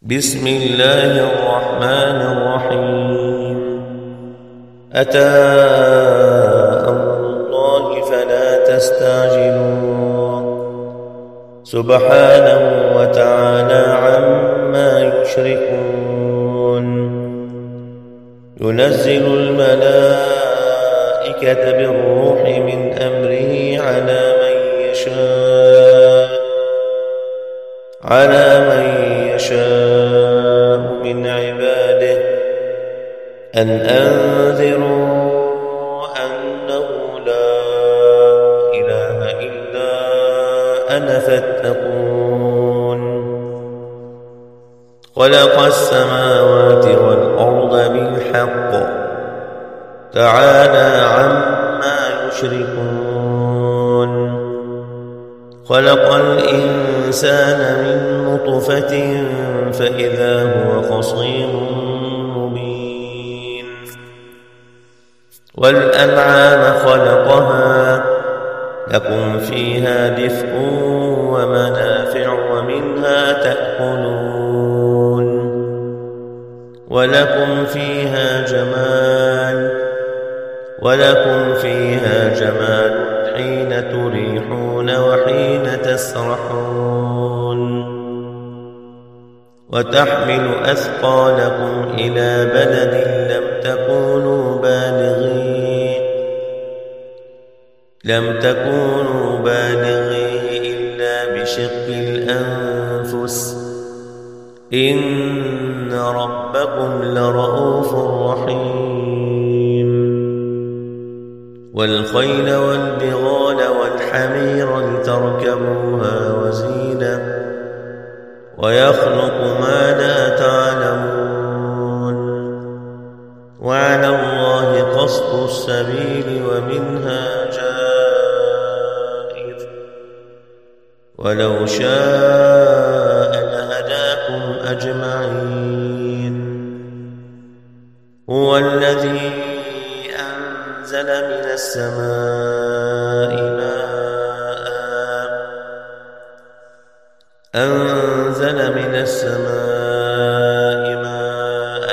بسم الله الرحمن الرحيم. أتى أمر الله فلا تستعجلوه سبحانه وتعالى عما يشركون. ينزل الملائكة بالروح من أمره على من يشاء من عباده أن أنذروا أنه لا إله إلا أنا فاتقون. خلق السماوات والأرض بالحق تعالى عما يشركون. خلق الإنسان من نطفة فإذا هو خصيم مبين. والأنعام خلقها لكم فيها دفء ومنافع ومنها تأكلون ولكم فيها جمال حين تريحون وحين تسرحون. وتحمل أثقالكم إلى بلد لم تكونوا بالغيه إلا بشق الأنفس إن ربكم لرؤوف رحيم. والخيل والبغال والحمير لتركبوها وزينة ويخلق ما لا تعلمون. وعلى الله قصد السبيل ومنها جائر ولو شاء لهداكم أجمعين. هو الذي أنزل من السماء ماء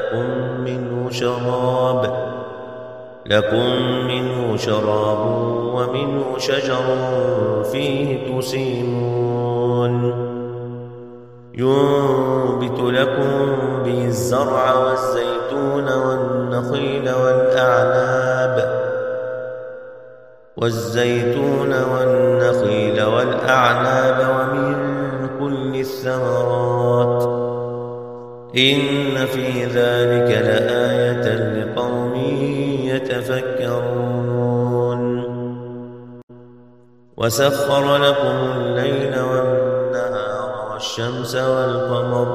لكم منه شراب ومنه شجر فيه تسيمون. ينبت لكم به الزرع والزيتون والنخيل والأعناب ومن كل الثمرات إن في ذلك لآية لقوم يتفكرون. وسخر لكم الليل والنهار والشمس والقمر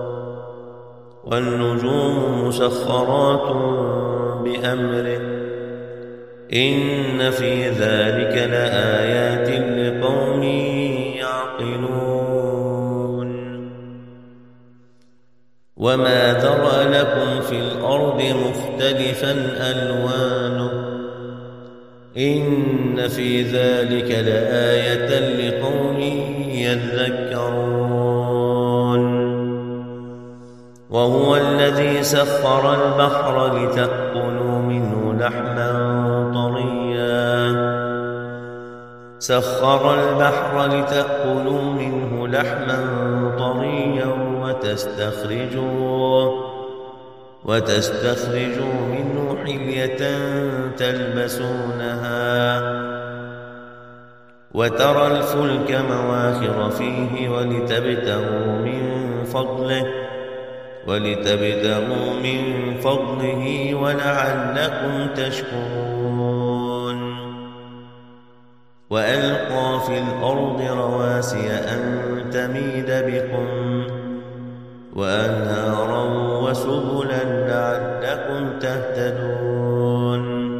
والنجوم مسخرات بأمره إن في ذلك لآيات لقوم يعقلون. وما ذرأ لكم في الأرض مختلفا ألوانه إن في ذلك لآية لقوم يذكرون. وهو الذي سخر البحر لتأكلوا منه لحما طريا وتستخرجوا منه حلية تلبسونها وترى الفلك مواخر فيه ولتبتغوا من فضله ولعلكم تشكرون. وألقى في الأرض رواسي أن تميد بكم وأنهارا وسبلا لعلكم تهتدون.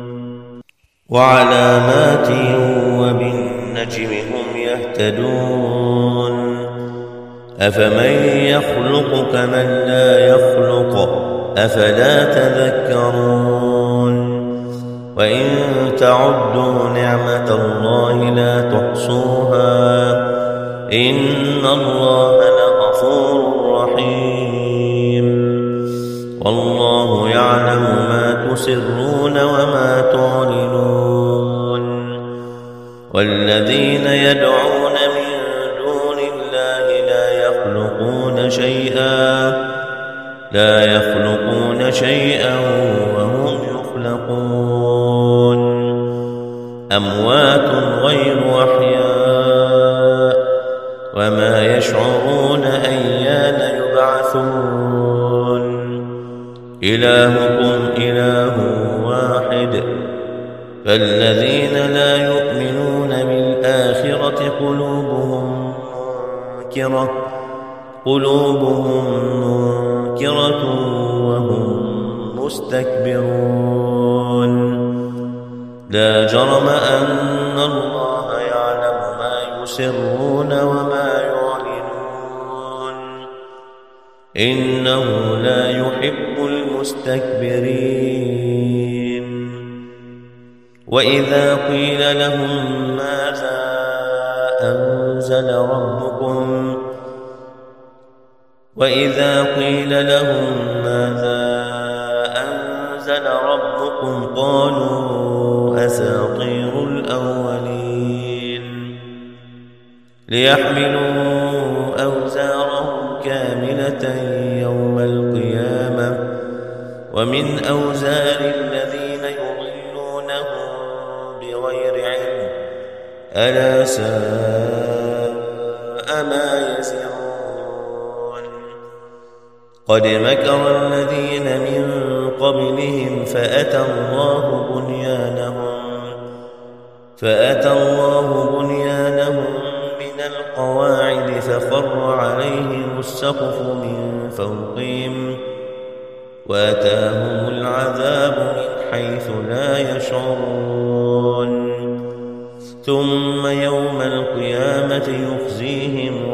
وعلامات وبالنجم هم يهتدون. أفمن يخلق كمن لا يخلق أفلا تذكرون. وإن تعدوا نعمة الله لا تحصوها إن الله لغفور رحيم. والله يعلم ما تسرون وما تعلنون والذين يدعون من دون الله لا يخلقون شيئا وهم يخلقون أموات غير أحياء وما يشعرون أيان يبعثون إلهكم إله واحد فالذين لا يؤمنون بالآخرة قلوبهم منكرة وهم مستكبرون لا جرم أن الله يعلم ما يسرون وما يعلنون إنه لا يحب المستكبرين وإذا قيل لهم ماذا أنزل ربكم قالوا أساطير الأولين ليحملوا أوزارهم كاملة يوم القيامة ومن أوزار الذين يضلونهم بغير علم ألا ساء ما يزرون قد مكر الذين من قبلهم فأتى الله بنيانهم من القواعد فخر عليهم السقف من فوقهم وأتاهم العذاب من حيث لا يشعرون ثم يوم القيامة يخزيهم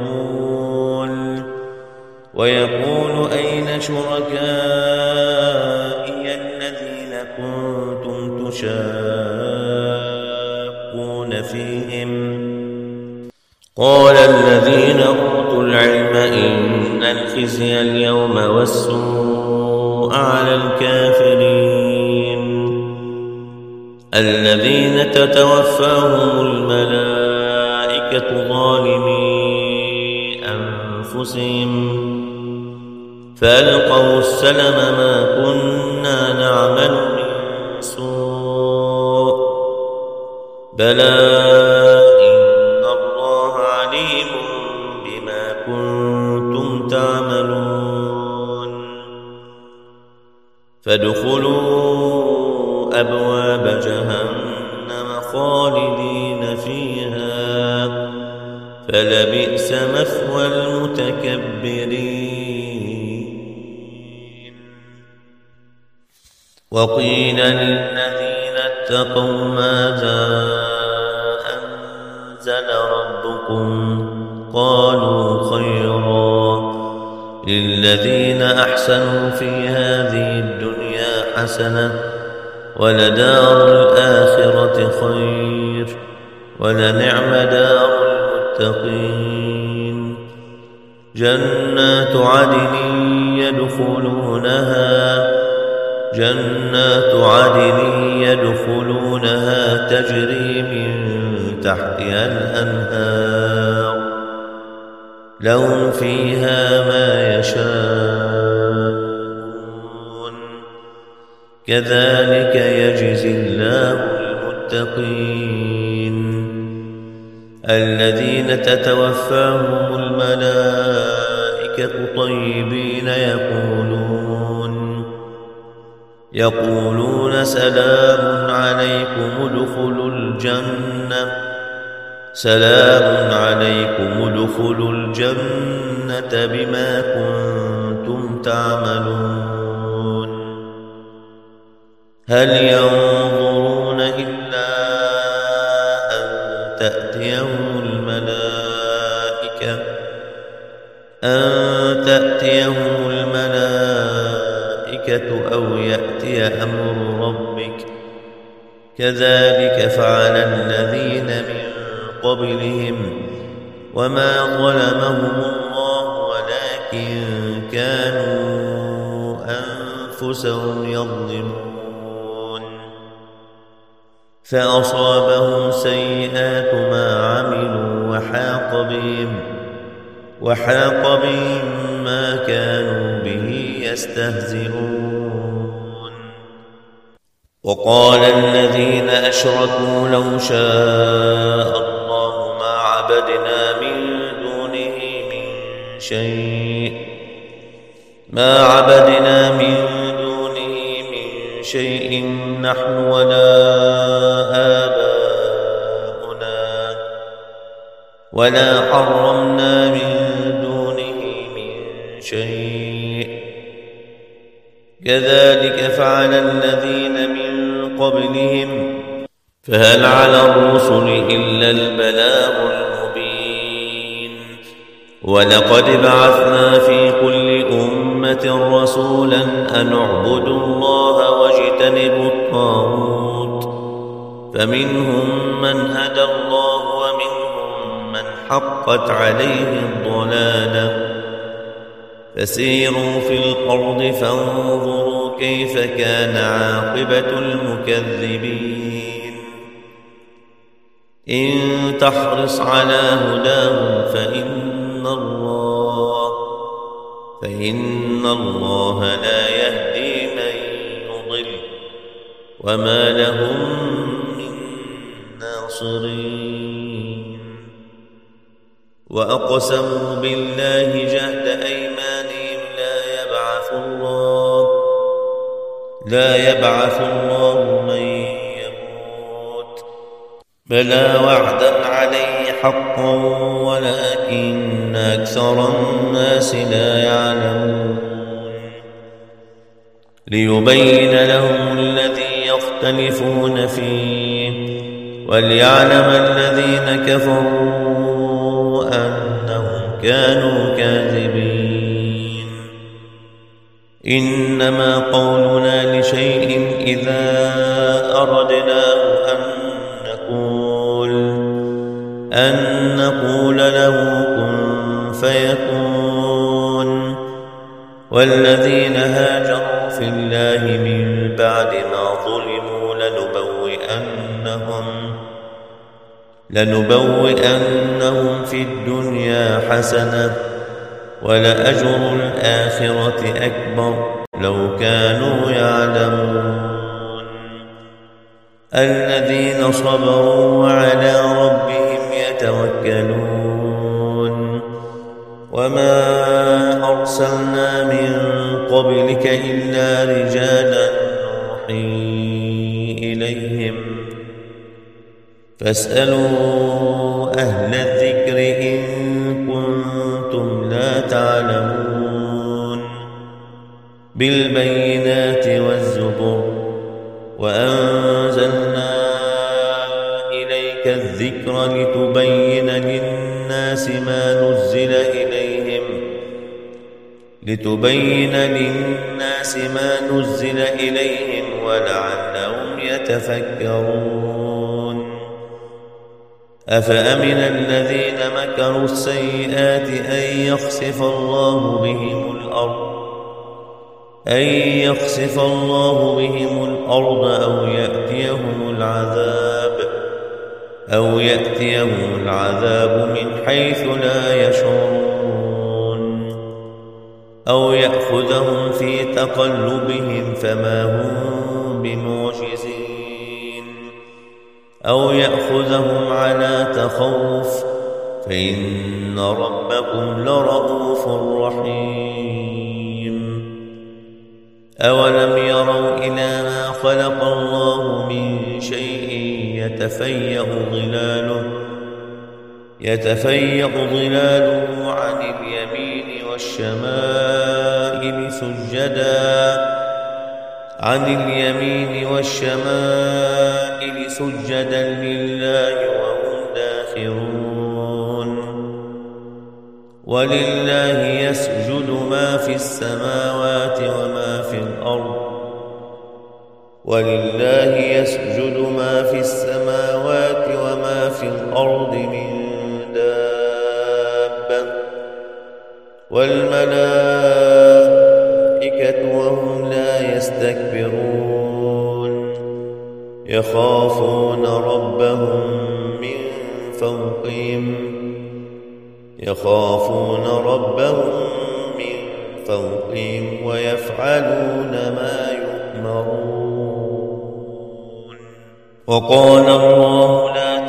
ويقول أين شركائي الذين كنتم تشاقون فيهم قال الذين أوتوا العلم إن الخزي اليوم والسوء على الكافرين الذين تتوفاهم الملائكة ظالمي أنفسهم فألقوا السلم ما كنا نعمل من سوء بلى إن الله عليم بما كنتم تعملون فادخلوا أبواب جهنم خالدين فيها فلبئس مثوى المتكبرين وقيل للذين اتقوا ماذا أنزل ربكم قالوا خيرا للذين أحسنوا في هذه الدنيا حسنة ولدار الآخرة خير ولنعم دار المتقين جنات عدن يدخلونها تجري من تحتها الأنهار لهم فيها ما يشاءون كذلك يجزي الله المتقين الذين تتوفاهم الملائكة طيبين يقولون سلام عليكم ادخلوا الجنة بما كنتم تعملون هل ينظرون إلا أن تأتيهم الملائكة أو يأتي أمر ربك كذلك فعل الذين من قبلهم وما ظلمهم الله ولكن كانوا أنفسهم يظلمون فأصابهم سيئات ما عملوا وحاق بهم ما كانوا به يستهزئون وقال الذين أشركوا لو شاء الله ما عبدنا من دونه من شيء نحن ولا آباؤنا ولا حرمنا من دونه من شيء كذلك فعل الذين من قبلهم فهل على الرسل إلا البلاغ المبين ولقد بعثنا في كل أمة رسولا أن اعبدوا الله واجتنبوا الطاغوت فمنهم من هدى الله ومنهم من حقت عليه الضلالة فسيروا في الأرض فانظروا كيف كان عاقبة المكذبين إن تحرص على هداهم فإن الله لا يهدي من يضل وما لهم من ناصرين وأقسموا بالله جهد أيمانهم لا يبعث الله من يموت بلى وعدا عليه حقا ولكن أكثر الناس لا يعلمون ليبين لهم الذي يختلفون فيه وليعلم الذين كفروا أنهم كانوا كاذبين إنما قولنا لشيء إذا أردناه أن نقول له كن فيكون والذين هاجروا في الله من بعد ما ظلموا لنبوئنهم في الدنيا حسنة ولأجر الآخرة أكبر لو كانوا يعلمون الذين صبروا وعلى ربهم يتوكلون وما أرسلنا من قبلك إلا رجالا نوحي إليهم فاسألوا أهل الذكر إن كنتم لا تعلمون بالبينات والزبر وأنزلنا إليك الذكر لتبين للناس ما نزل إليهم ولعلهم يتفكرون أفأمن الذين مكروا السيئات أن يخسف الله بهم الأرض أو يأتيهم العذاب من حيث لا يشعرون أو يأخذهم في تقلبهم فما هم بمعجزين أو يأخذهم على تخوف فإن ربكم لرؤوف رحيم أولم يروا إلى ما خلق الله من شيء يتفيأ ظلاله عن اليمين والشمائل سجدا لله وهم داخرون ولله يسجد ما في السماوات وما في الأرض من دابة والملائكة وهم لا يخافون ربهم من فوقهم ويفعلون ما يؤمرون. وقال الله لا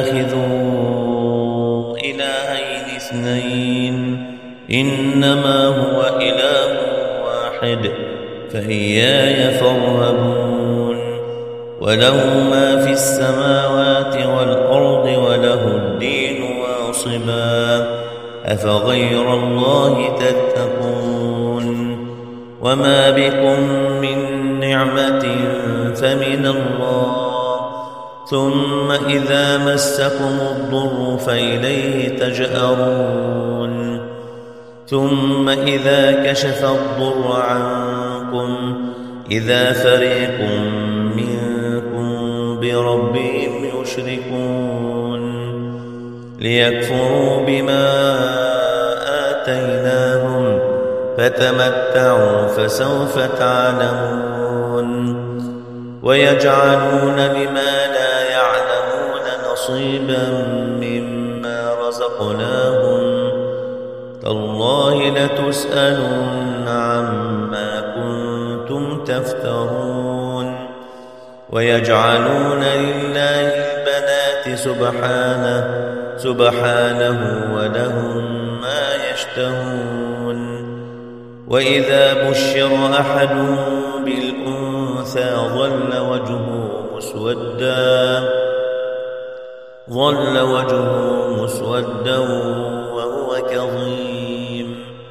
تتخذوا إلهين اثنين إنما هو إله واحد فإياي فارهبون. وله ما في السماوات والأرض وله الدين واصبا أفغير الله تتقون. وما بكم من نعمة فمن الله ثم إذا مسكم الضر فإليه تجأرون. ثم إذا كشف الضر عنكم إذا فريق منكم بربهم يشركون ليكفروا بما آتيناهم فتمتعوا فسوف تعلمون. ويجعلون لما لا يعلمون نصيبا مما رزقناهم تالله لتسألن عما كنتم تفترون. ويجعلون لله البنات سبحانه ولهم ما يشتهون. وإذا بشر أحدهم بالأنثى ظل وجهه مسودا وهو كظيم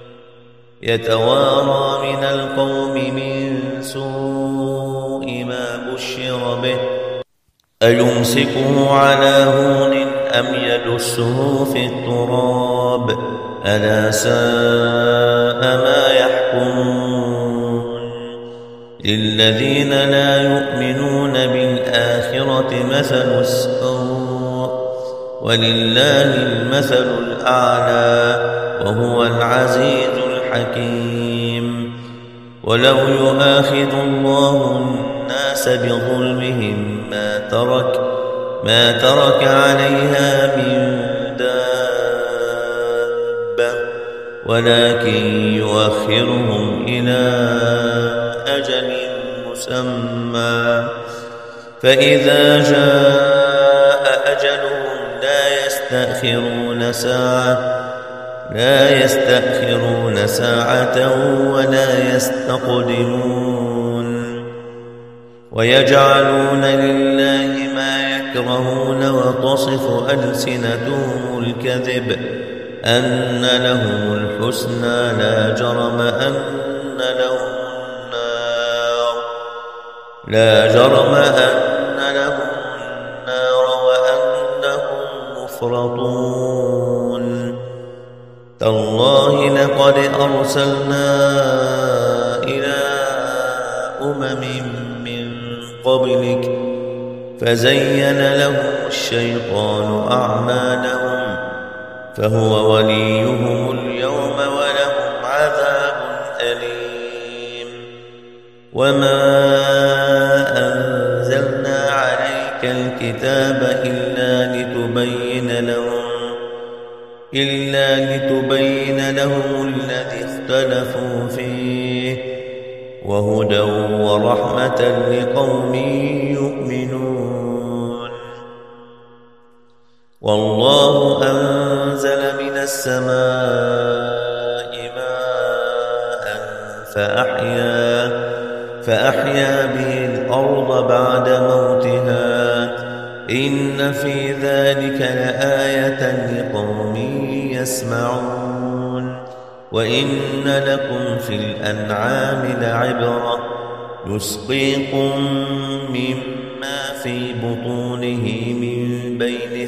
يتوارى من القوم من سوء ما بشر به أيمسكه على هون أم يدسه في التراب ألا ساء ما يحكمون. للذين لا يؤمنون بالآخرة مثل السوء ولله المثل الأعلى وهو العزيز الحكيم. ولو يؤاخذ الله الناس بظلمهم ما ترك عليها من دابة ولكن يؤخرهم إلى أجل مسمى فإذا جاء أجلهم لا يستأخرون ساعة ولا يستقدمون. ويجعلون لله ما يكرهون وتصف ألسنتهم الكذب أن لهم الحسنى لا جرم أن لهم النار وأنهم مفرطون. تالله لقد أرسلنا إلى أمم من قبلك فزين لهم الشيطان أعمالهم فهو وليهم اليوم ولهم عذاب أليم. وما أنزلنا عليك الكتاب إلا لتبين لهم الذي اختلفوا فيه وهدى ورحمة لقوم يؤمنون. والله أنزل من السماء ماء فأحيا به الأرض بعد موتها إن في ذلك لآية لقوم يسمعون. وإن لكم في الأنعام لعبرة يسقيكم مما في بطونه من بين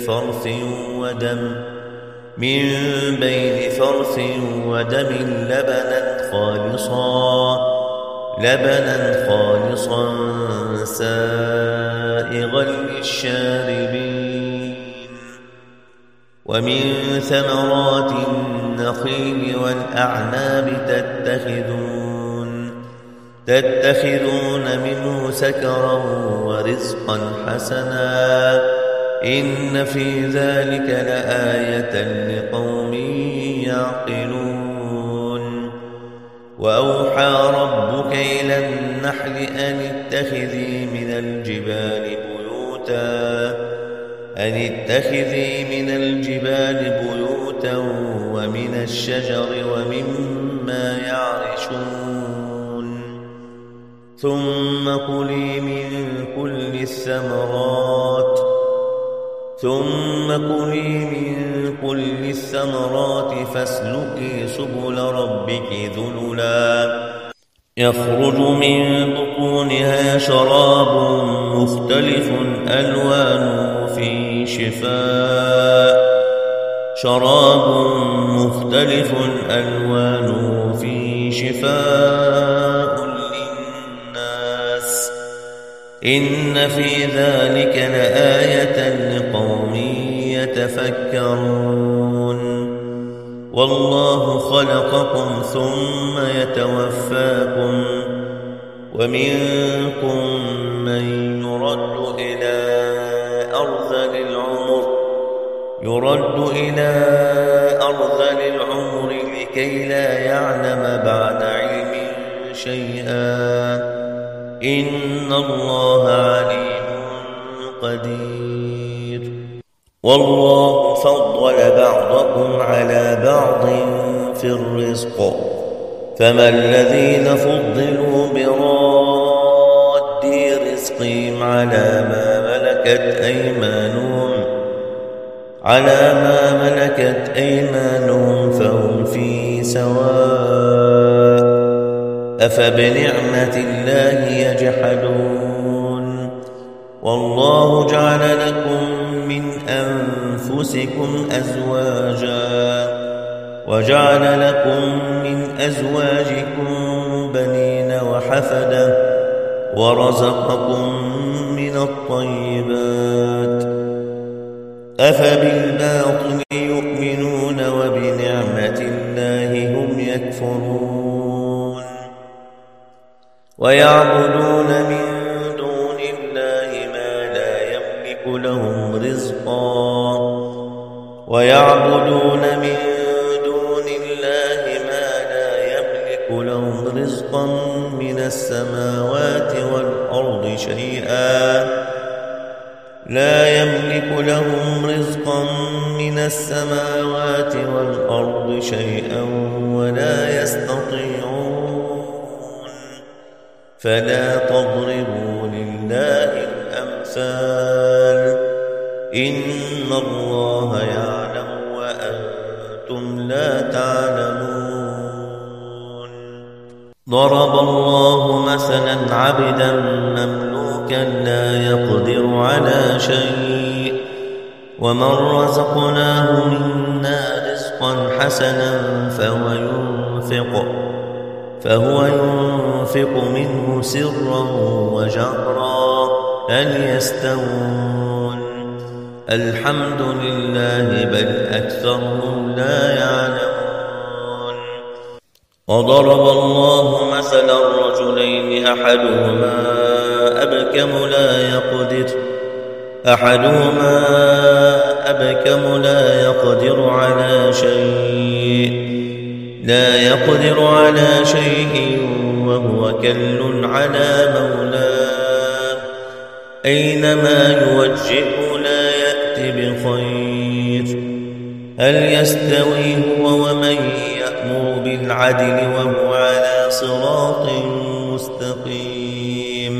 فرث ودم لبنا خالصا سائغا للشاربين. ومن ثمرات النخيل والأعناب تتخذون منه سكرا ورزقا حسنا إن في ذلك لآية لقوم يعقلون وأوحى ربك إلى النحل أن اتخذي من الجبال بيوتا ومن الشجر ومما يعرشون ثم كلي من كل الثمرات فاسلكي سبل ربك ذللا يخرج من بطونها شراب مختلف ألوانه فيه شفاء للناس إن في ذلك لآية لقوم يتفكرون والله خلقكم ثم يتوفاكم ومنكم من يرد إلى أرذل العمر لكي لا يعلم بعد علم شيئا إن الله عليم قدير والله فضل بعضكم على بعض في الرزق فما الذين فضلوا براد رزقهم على ما ملكت أيمانهم فهم فيه سواء أفبنعمة الله يجحدون والله جعل لكم من أنفسكم أزواجا وجعل لكم من أزواجكم بنين وحفدة ورزقكم من الطيبات أفبالباطل يؤمنون وبنعمة الله هم يكفرون ويعبدون من دون الله ما لا يملك لهم رزقا من السماوات والأرض شيئا ولا يستطيعون فلا تضربوا لله الأمثال إن الله يعلم وأنتم لا تعلمون ضرب الله مثلا عبدا مملوكا لا يقدر على شيء ومن رزقناه منا رزقا حسنا فهو ينفق منه سرا وجهرا هل يستوون الحمد لله بل أكثرهم لا يعلمون وضرب الله مثلا رجلين أحدهما أبكم لا يقدر على شيء وهو كل على مولاه أينما يوجهه لا يأتي بخير هل يستوي هو ومن يأمر بالعدل وهو على صراط مستقيم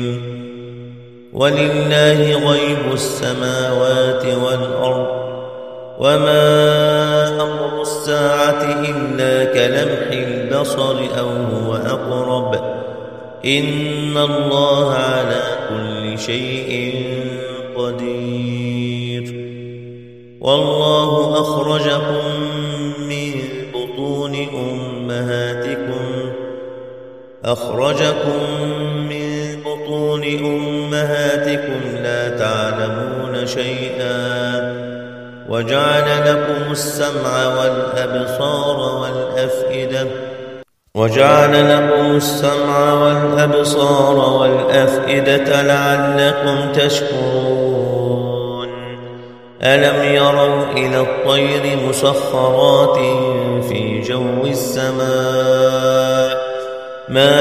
ولله غيب السماوات والأرض وما أمر الساعة إلا كلمح البصر أو هو أقرب إن الله على كل شيء قدير والله أخرجكم من بطون أمهاتكم لا تعلمون شيئا وجعل لكم السمع والأبصار والأفئدة وجعل لكم السمع والأبصار والأفئدة لعلكم تشكرون ألم يروا إلى الطير مسخرات في جو السماء ما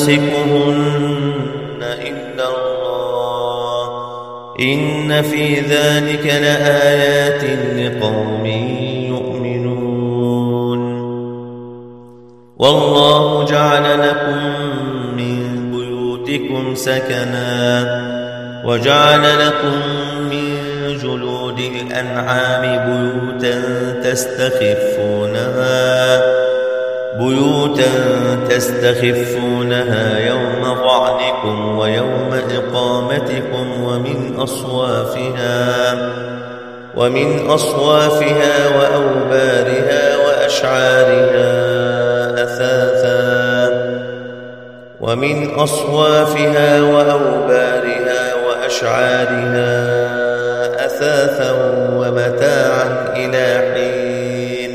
يمسكهن إلا الله إن في ذلك لآيات لقوم يؤمنون والله جعل لكم من بيوتكم سكنا وجعل لكم من جلود الأنعام بيوتا تستخفونها يوم ظعنكم ويوم إقامتكم ومن أصوافها وأوبارها وأشعارها أثاثا ومتاعا إلى حين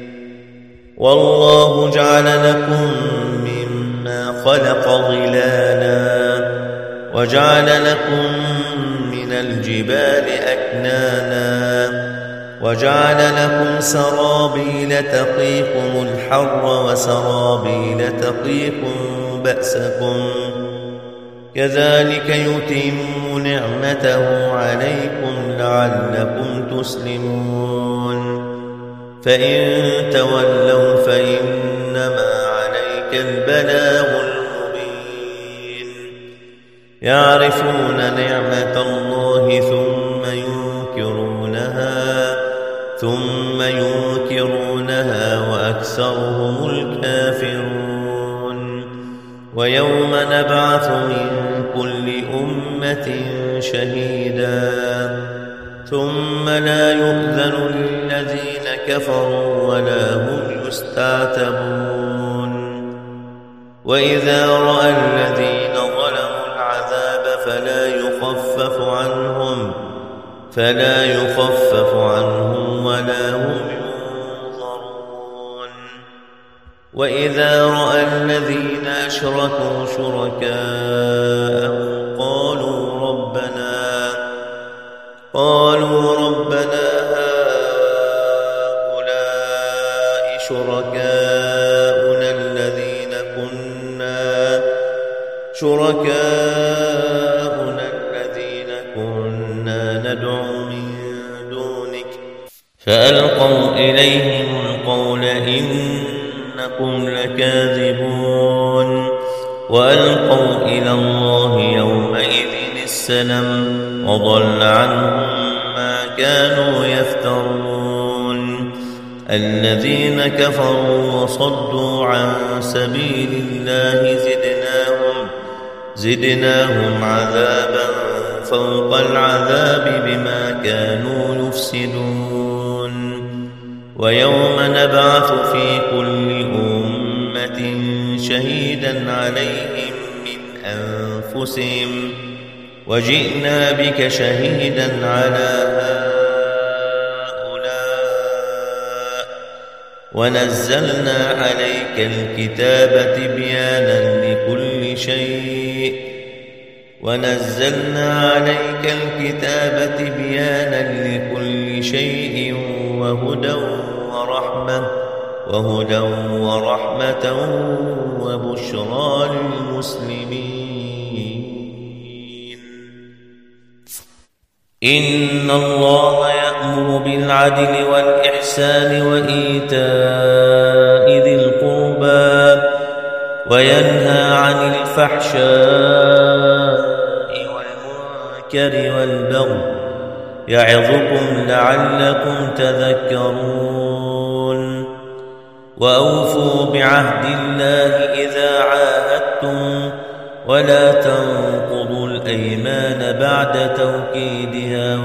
والله جعل لكم مما خلق ظلالا وجعل لكم من الجبال أكنانا وجعل لكم سرابيل تقيكم الحر وسرابيل تقيكم بأسكم كذلك يتم نعمته عليكم لعلكم تسلمون فإن تولوا فإنما عليك البلاغ المبين يعرفون نعمة الله ثم ينكرونها وأكثرهم الكافرون ويوم نبعث من كل أمة شهيدا ثم لا يؤذن للذين كفروا ولا هم يستعتبون وإذا رأى الذين ظلموا العذاب فلا يخفف عنهم ولا هم ينظرون وإذا رأى الذين أشركوا شركاءهم قالوا ربنا هؤلاء شركاؤنا الذين كنا ندعو من دونك فألقوا إليهم القول إنكم لكاذبون وألقوا إلى الله يومئذ السلم وضل عنهم ما كانوا يفترون الذين كفروا وصدوا عن سبيل الله زدناهم عذابا فوق العذاب بما كانوا يفسدون ويوم نبعث في كل أمة شهيدا عليهم من أنفسهم وجئنا بك شهيدا على هؤلاء ونزلنا عليك الكتاب تبيانا لكل شيء وهدى ورحمة وبشرى للمسلمين إن الله يأمر بالعدل والإحسان وإيتاء ذي القربى وينهى عن الفحشاء والمنكر والبغي يعظكم لعلكم تذكرون وأوفوا بعهد الله إذا عاهدتم ولا تنقضوا الأيمان بعد توكيدها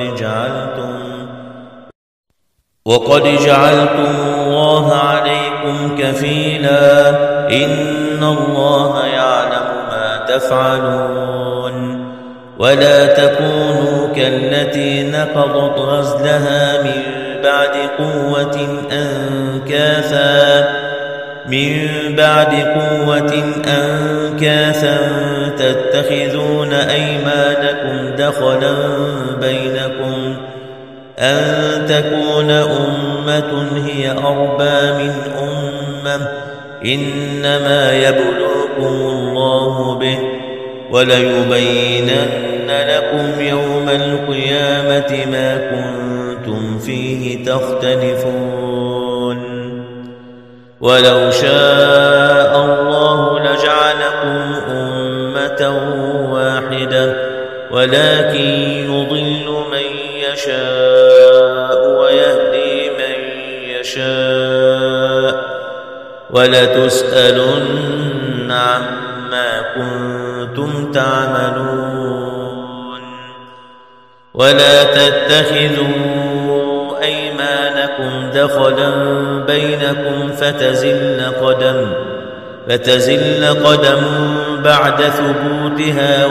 وقد جعلتم الله عليكم كفيلا إن الله يعلم ما تفعلون ولا تكونوا كالتي نقضت غزلها من بعد قوة أنكاثا من بعد قوة أنكاثا تتخذون أيمانكم دخلا بينكم أن تكون أمة هي أربى من أمة إنما يبلوكم الله به وليبينن لكم يوم القيامة ما كنتم فيه تختلفون ولو شاء الله لجعلكم أمة واحدة ولكن يضل من يشاء ويهدي من يشاء ولتسألن عما كنتم تعملون ولا تتخذوا أيمانكم دخلا بينكم فتزل قدم بعد ثبوتها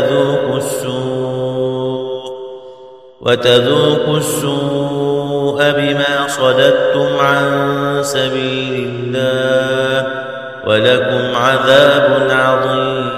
وتذوقوا السوء بما صددتم عن سبيل الله ولكم عذاب عظيم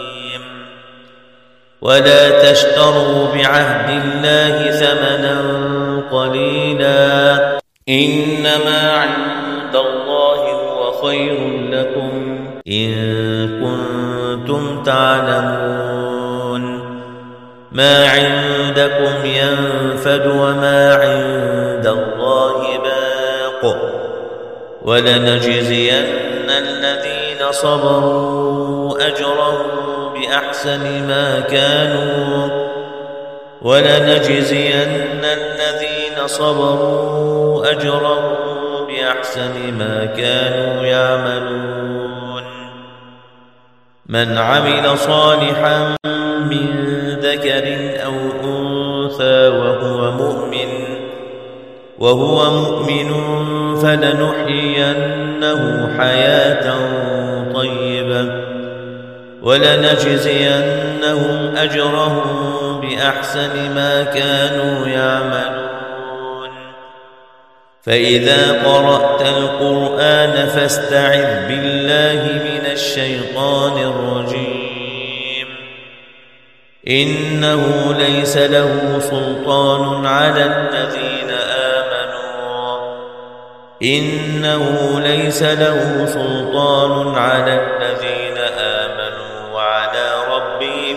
ولا تشتروا بعهد الله ثمنا قليلا إنما عند الله هو خير لكم إن كنتم تعلمون ما عندكم ينفد وما عند الله باق ولنجزين الذين صبروا أجرهم بأحسن ما كانوا يعملون من عمل صالحا من ذكر أو أنثى وهو مؤمن فلنحيينه حياة طيبة ولنجزينهم أجرهم بأحسن ما كانوا يعملون فإذا قرأت القرآن فاستعذ بالله من الشيطان الرجيم إنه ليس له سلطان على الذين آمنوا وعلى ربهم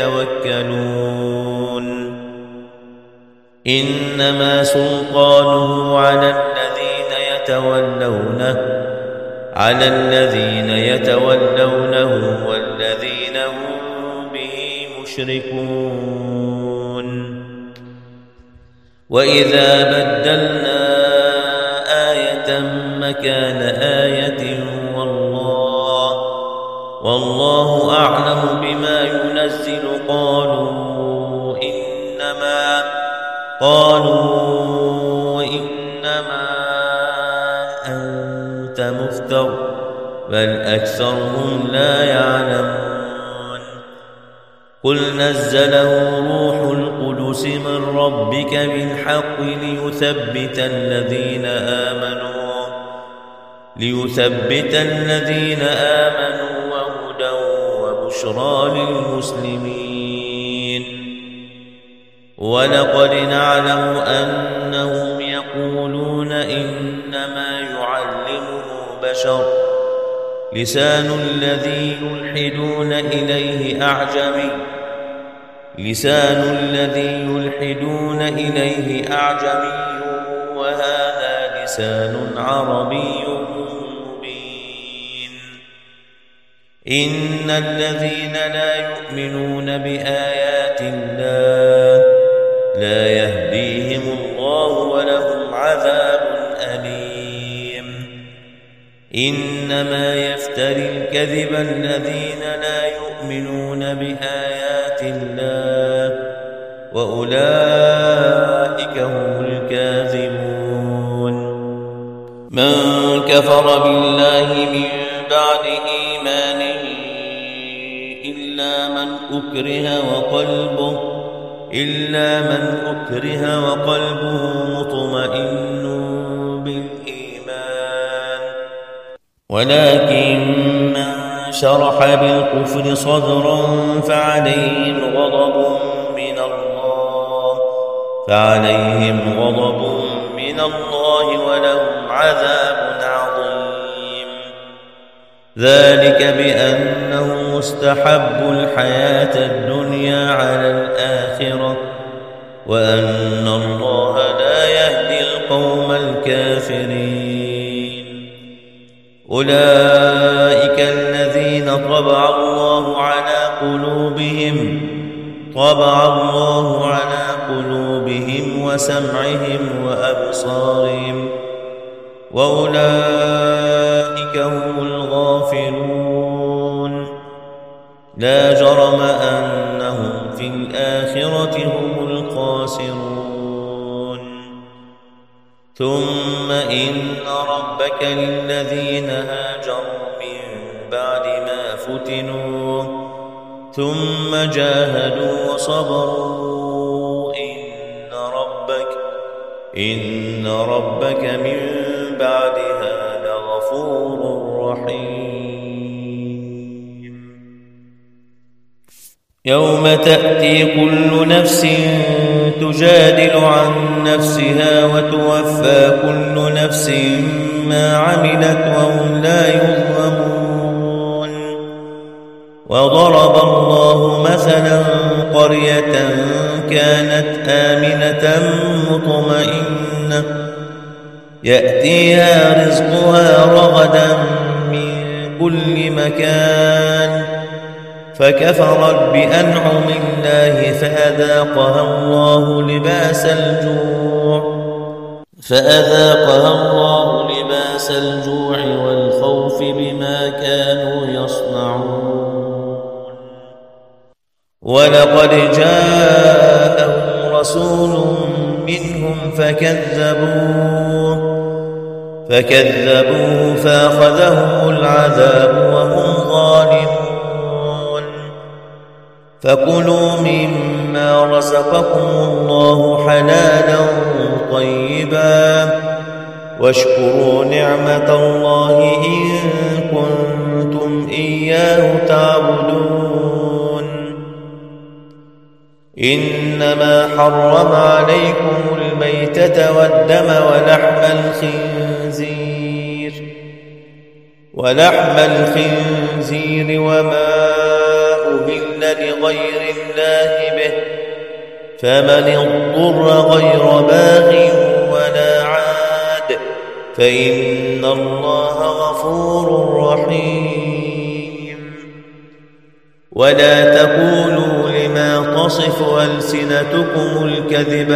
يتوكلون إنما سلطانه على الذين يتولونه والذين هم به مشركون وإذا بدلنا آية مكان آية والله أعلم بما ينزل قالوا إنما أنت مفتر بل أكثرهم لا يعلمون قل نزله روح القدس من ربك بالحق ليثبت الذين آمنوا وهدى وبشرى للمسلمين ولقد نعلم أنهم يقولون إنما يعلمه بشر لسان الذي يلحدون إليه أعجمي وهذا لسان عربي مبين إن الذين لا يؤمنون بآيات الله لا يهديهم الله ولهم عذاب أليم إنما يفتري الكذب الذين لا يؤمنون بآيات الله وأولئك هم الكاذبون من كفر بالله من بعد إيمانه إلا من أكره وقلبه مطمئن بالإيمان ولكن من شرح بالكفر صدرا فعليهم غضب من الله ولهم عذاب عظيم. ذلك بأنهم استحبوا الحياة الدنيا على الآخرة وأن الله لا يهدي القوم الكافرين. أولئك الذين طبع الله على قلوبهم وسمعهم وأبصارهم وأولئك هم الغافلون. لا جرم أنهم في الآخرة هم الخاسرون. ثم إن ربك للذين هاجروا من بعد ما فتنوا ثم جاهدوا وصبروا إن ربك من بعدها لغفور رحيم. يوم تأتي كل نفس تجادل عن نفسها وتوفى كل نفس ما عملت وهم لا يظلمون. وضرب الله مثلا قرية كانت آمنة مطمئنة يأتيها رزقها رغدا من كل مكان فكفرت بأنعم الله فأذاقها الله لباس الجوع والخوف بما كانوا يصنعون. ولقد جاءهم رسول منهم فكذبوه فأخذهم العذاب وهم ظالمون. فكلوا مما رزقكم الله حلالا طيبا واشكروا نعمة الله إن كنتم إياه تعبدون. إنما حرم عليكم الميتة ولحم الخنزير وما أهل لغير الله به فمن اضطر غير باغ ولا عاد فإن الله غفور رحيم. ولا تقولوا لما تصف ألسنتكم الكذب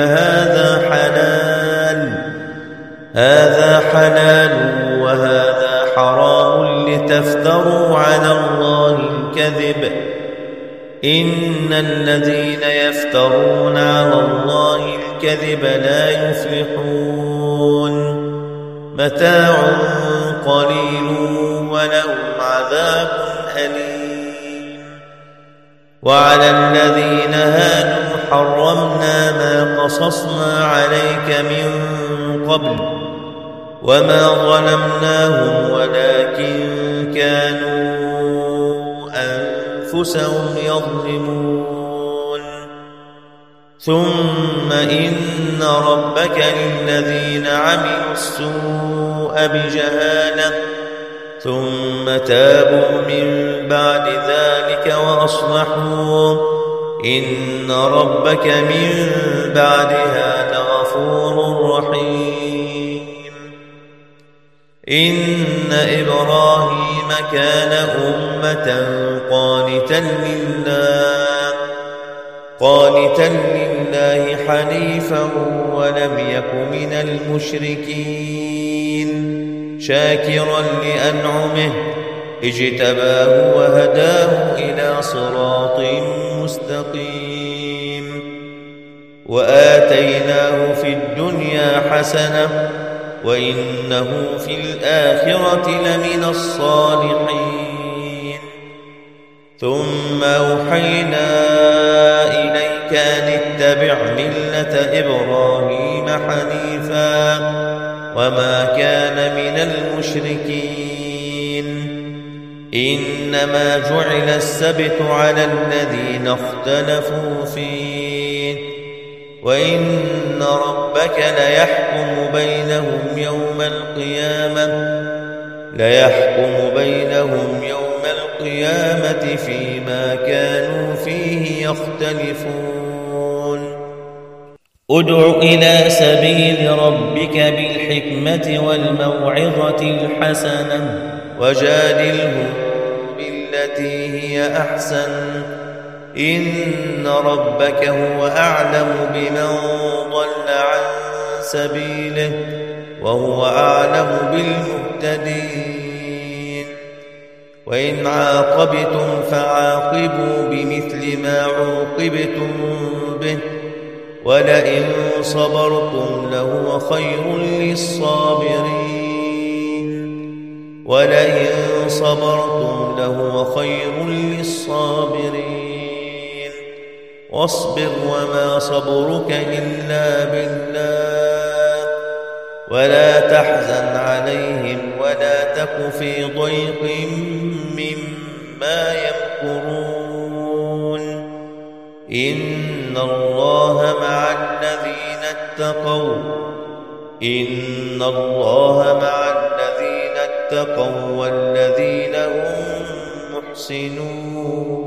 هذا حلال وهذا حرام لتفتروا على الله الكذب إن الذين يفترون على الله الكذب لا يفلحون. متاع قليل ولهم عذاب أليم. وعلى الذين هادوا حرمنا ما قصصنا عليك من قبل وما ظلمناهم ولكن كانوا أنفسهم يظلمون. ثم إن ربك للذين عملوا السوء بجهالة ثم تابوا من بعد ذلك وأصلحوا إن ربك من بعدها لغفور رحيم. إن إبراهيم كان أمة قانتا لله حنيفا ولم يك من المشركين شاكرا لأنعمه اجتباه وهداه إلى صراط مستقيم. وآتيناه في الدنيا حسنة وإنه في الآخرة لمن الصالحين. ثم أوحينا إليك أن اتبع ملة إبراهيم حنيفا وما كان من المشركين. إنما جعل السبت على الذين اختلفوا فيه وإن ربك ليحكم بينهم يوم القيامة فيما كانوا فيه يختلفون ادع إلى سبيل ربك بالحكمة والموعظة الحسنة وجادلهم بالتي هي أحسن إن ربك هو أعلم بمن ضل عن سبيله وهو أعلم بالمهتدين وإن عاقبتم فعاقبوا بمثل ما عوقبتم به ولئن صبرتم لهو خير للصابرين واصبر وما صبرك إلا بالله ولا تحزن عليهم ولا تك في ضيق مما يمكرون إن الله مع الذين اتقوا والذين هم محسنون